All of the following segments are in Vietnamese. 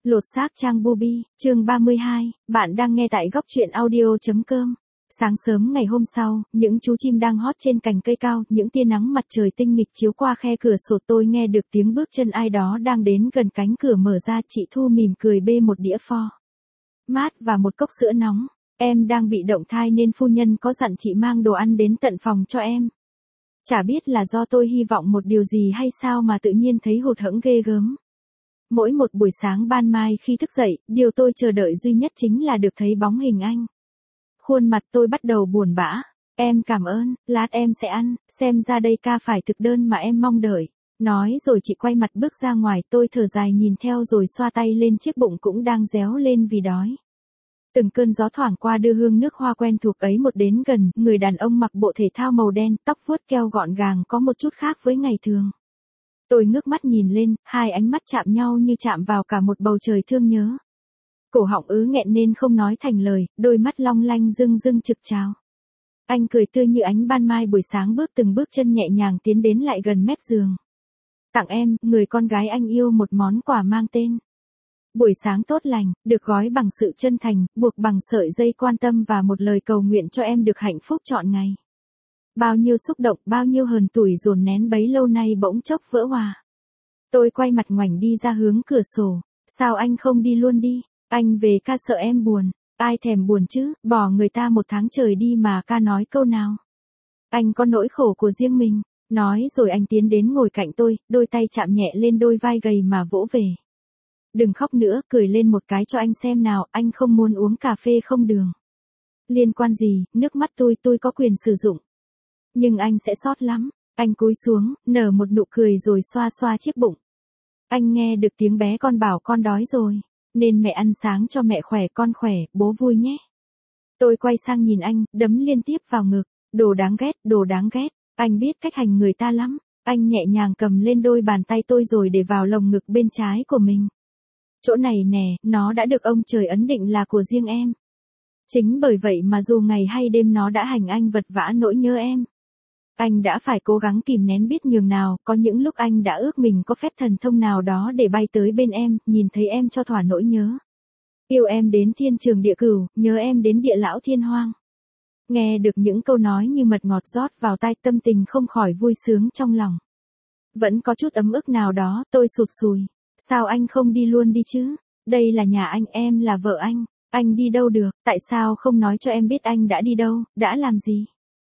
Lột xác Trang Bubi, chương 32, bạn đang nghe tại góc truyện audio.com. Sáng sớm ngày hôm sau, những chú chim đang hót trên cành cây cao, những tia nắng mặt trời tinh nghịch chiếu qua khe cửa sổ, tôi nghe được tiếng bước chân ai đó đang đến gần cánh cửa mở ra. Chị Thu mỉm cười bê một đĩa pho mát và một cốc sữa nóng. Em đang bị động thai nên phu nhân có dặn chị mang đồ ăn đến tận phòng cho em. Chả biết là do tôi hy vọng một điều gì hay sao mà tự nhiên thấy hụt hẫng ghê gớm. Mỗi một buổi sáng ban mai khi thức dậy, điều tôi chờ đợi duy nhất chính là được thấy bóng hình anh. Khuôn mặt tôi bắt đầu buồn bã. Em cảm ơn, lát em sẽ ăn, xem ra đây ca phải thực đơn mà em mong đợi. Nói rồi chị quay mặt bước ra ngoài, tôi thở dài nhìn theo rồi xoa tay lên chiếc bụng cũng đang réo lên vì đói. Từng cơn gió thoảng qua đưa hương nước hoa quen thuộc ấy một đến gần, người đàn ông mặc bộ thể thao màu đen, tóc vuốt keo gọn gàng có một chút khác với ngày thường. Tôi ngước mắt nhìn lên, hai ánh mắt chạm nhau như chạm vào cả một bầu trời thương nhớ. Cổ họng nghẹn nên không nói thành lời, đôi mắt long lanh rưng rưng trực trao. Anh cười tươi như ánh ban mai buổi sáng, từng bước chân nhẹ nhàng tiến đến lại gần mép giường. Tặng em, người con gái anh yêu, một món quà mang tên buổi sáng tốt lành, được gói bằng sự chân thành, buộc bằng sợi dây quan tâm và một lời cầu nguyện cho em được hạnh phúc trọn ngày. Bao nhiêu xúc động, bao nhiêu hờn tủi dồn nén bấy lâu nay bỗng chốc vỡ hòa. Tôi quay mặt ngoảnh đi ra hướng cửa sổ. Sao anh không đi luôn đi? Anh về ca sợ em buồn. Ai thèm buồn chứ, bỏ người ta một tháng trời đi mà ca nói câu nào. Anh có nỗi khổ của riêng mình. Nói rồi anh tiến đến ngồi cạnh tôi, đôi tay chạm nhẹ lên đôi vai gầy mà vỗ về. Đừng khóc nữa, cười lên một cái cho anh xem nào, anh không muốn uống cà phê không đường. Liên quan gì, nước mắt tôi có quyền sử dụng. Nhưng anh sẽ sót lắm. Anh cúi xuống, nở một nụ cười rồi xoa xoa chiếc bụng. Anh nghe được tiếng bé con bảo con đói rồi, nên mẹ ăn sáng cho mẹ khỏe, con khỏe, bố vui nhé. Tôi quay sang nhìn anh, đấm liên tiếp vào ngực. Đồ đáng ghét, đồ đáng ghét. Anh biết cách hành người ta lắm. Anh nhẹ nhàng cầm lên đôi bàn tay tôi rồi để vào lồng ngực bên trái của mình. Chỗ này nè, nó đã được ông trời ấn định là của riêng em. Chính bởi vậy mà dù ngày hay đêm nó đã hành anh vật vã nỗi nhớ em. Anh đã phải cố gắng kìm nén biết nhường nào, có những lúc anh đã ước mình có phép thần thông nào đó để bay tới bên em, nhìn thấy em cho thỏa nỗi nhớ. Yêu em đến thiên trường địa cửu, nhớ em đến địa lão thiên hoang. Nghe được những câu nói như mật ngọt rót vào tai, tâm tình không khỏi vui sướng trong lòng. Vẫn có chút ấm ức nào đó, tôi sụt sùi. Sao anh không đi luôn đi chứ? Đây là nhà anh, em là vợ anh đi đâu được, tại sao không nói cho em biết anh đã đi đâu, đã làm gì?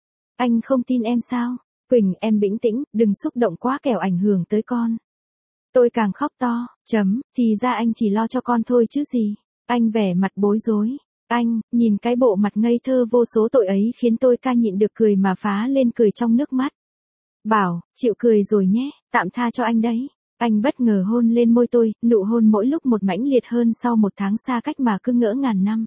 Anh không tin em sao? Quỳnh, em bình tĩnh, đừng xúc động quá kẻo ảnh hưởng tới con. Tôi càng khóc to, thì ra anh chỉ lo cho con thôi chứ gì. Anh vẻ mặt bối rối. Anh, nhìn cái bộ mặt ngây thơ vô số tội ấy khiến tôi ca nhịn được cười mà phá lên cười trong nước mắt. Bảo, chịu cười rồi nhé, tạm tha cho anh đấy. Anh bất ngờ hôn lên môi tôi, nụ hôn mỗi lúc một mãnh liệt hơn sau một tháng xa cách mà cứ ngỡ ngàn năm.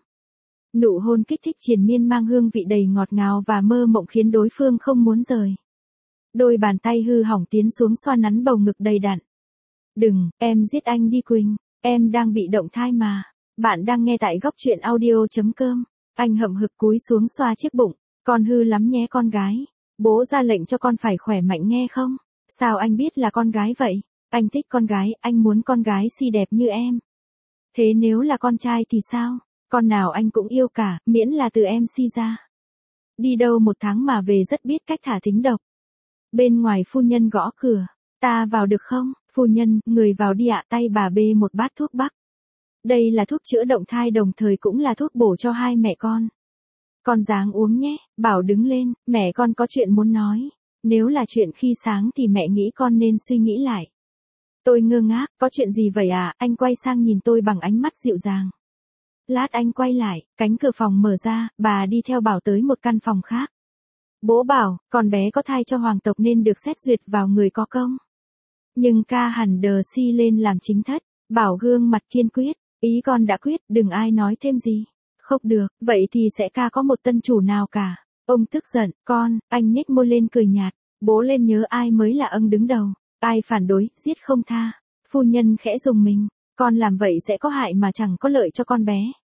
Nụ hôn kích thích triền miên mang hương vị đầy ngọt ngào và mơ mộng khiến đối phương không muốn rời. Đôi bàn tay hư hỏng tiến xuống xoa nắn bầu ngực đầy đặn. Đừng, em giết anh đi Quỳnh, em đang bị động thai mà. Bạn đang nghe tại góc truyện audio.com. Anh hậm hực cúi xuống xoa chiếc bụng. Con hư lắm nhé con gái. Bố ra lệnh cho con phải khỏe mạnh nghe không? Sao anh biết là con gái vậy? Anh thích con gái, anh muốn con gái xinh đẹp như em. Thế nếu là con trai thì sao? Con nào anh cũng yêu cả, miễn là từ em sinh ra. Đi đâu một tháng mà về rất biết cách thả thính độc. Bên ngoài phu nhân gõ cửa. Ta vào được không? Phu nhân, người vào đi ạ. Tay bà bê một bát thuốc bắc. Đây là thuốc chữa động thai đồng thời cũng là thuốc bổ cho hai mẹ con. Con ráng uống nhé. Bảo đứng lên, mẹ con có chuyện muốn nói. Nếu là chuyện khi sáng thì mẹ nghĩ con nên suy nghĩ lại. Tôi ngơ ngác, có chuyện gì vậy à? Anh quay sang nhìn tôi bằng ánh mắt dịu dàng. Lát anh quay lại, cánh cửa phòng mở ra, bà đi theo Bảo tới một căn phòng khác. Bố bảo, con bé có thai cho hoàng tộc nên được xét duyệt vào người có công. Nhưng ca hẳn đờ si lên làm chính thất. Bảo gương mặt kiên quyết, ý con đã quyết, đừng ai nói thêm gì. Không được, vậy thì sẽ ca có một tân chủ nào cả. Ông tức giận, con, anh nhếch môi lên cười nhạt. Bố lên nhớ ai mới là ông đứng đầu. Ai phản đối, giết không tha. Phu nhân khẽ rùng mình. Con làm vậy sẽ có hại mà chẳng có lợi cho con bé.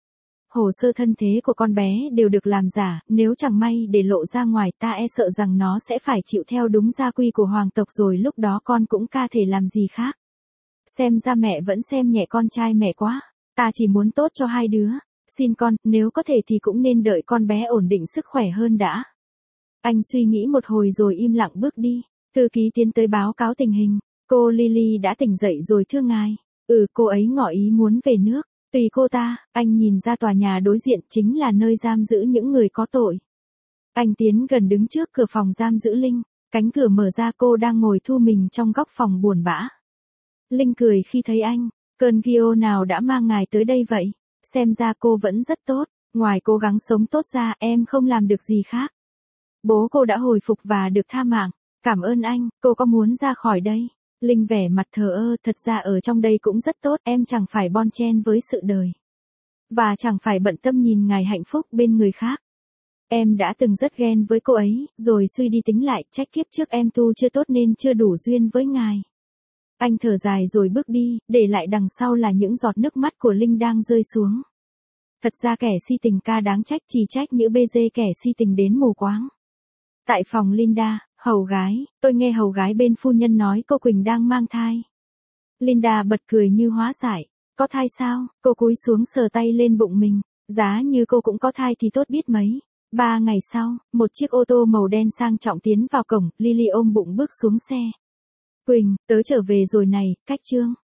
Hồ sơ thân thế của con bé đều được làm giả, nếu chẳng may để lộ ra ngoài ta e sợ rằng nó sẽ phải chịu theo đúng gia quy của hoàng tộc rồi lúc đó con cũng ca thể làm gì khác. Xem ra mẹ vẫn xem nhẹ con trai mẹ quá. Ta chỉ muốn tốt cho hai đứa. Xin con, nếu có thể thì cũng nên đợi con bé ổn định sức khỏe hơn đã. Anh suy nghĩ một hồi rồi im lặng bước đi. Thư ký tiến tới báo cáo tình hình. Cô Lily đã tỉnh dậy rồi thưa ngài. Cô ấy ngỏ ý muốn về nước. Tùy cô ta. Anh nhìn ra tòa nhà đối diện chính là nơi giam giữ những người có tội. Anh tiến gần đứng trước cửa phòng giam giữ Linh. Cánh cửa mở ra, cô đang ngồi thu mình trong góc phòng buồn bã. Linh cười khi thấy anh. Cơn Gio nào đã mang ngài tới đây vậy? Xem ra cô vẫn rất tốt. Ngoài cố gắng sống tốt ra, em không làm được gì khác. Bố cô đã hồi phục và được tha mạng. Cảm ơn anh, cô có muốn ra khỏi đây? Linh vẻ mặt thờ ơ, thật ra ở trong đây cũng rất tốt, em chẳng phải bon chen với sự đời. Và chẳng phải bận tâm nhìn ngài hạnh phúc bên người khác. Em đã từng rất ghen với cô ấy, rồi suy đi tính lại, trách kiếp trước em tu chưa tốt nên chưa đủ duyên với ngài. Anh thở dài rồi bước đi, để lại đằng sau là những giọt nước mắt của Linh đang rơi xuống. Thật ra kẻ si tình ca đáng trách, chỉ trách như bê dê kẻ si tình đến mù quáng. Tại phòng Linda, hầu gái, tôi nghe hầu gái bên phu nhân nói cô Quỳnh đang mang thai. Linda bật cười như hóa giải. Có thai sao? Cô cúi xuống sờ tay lên bụng mình. Giá như cô cũng có thai thì tốt biết mấy. 3 ngày sau, một chiếc ô tô màu đen sang trọng tiến vào cổng, Lily ôm bụng bước xuống xe. Quỳnh, tớ trở về rồi này, cách Trương.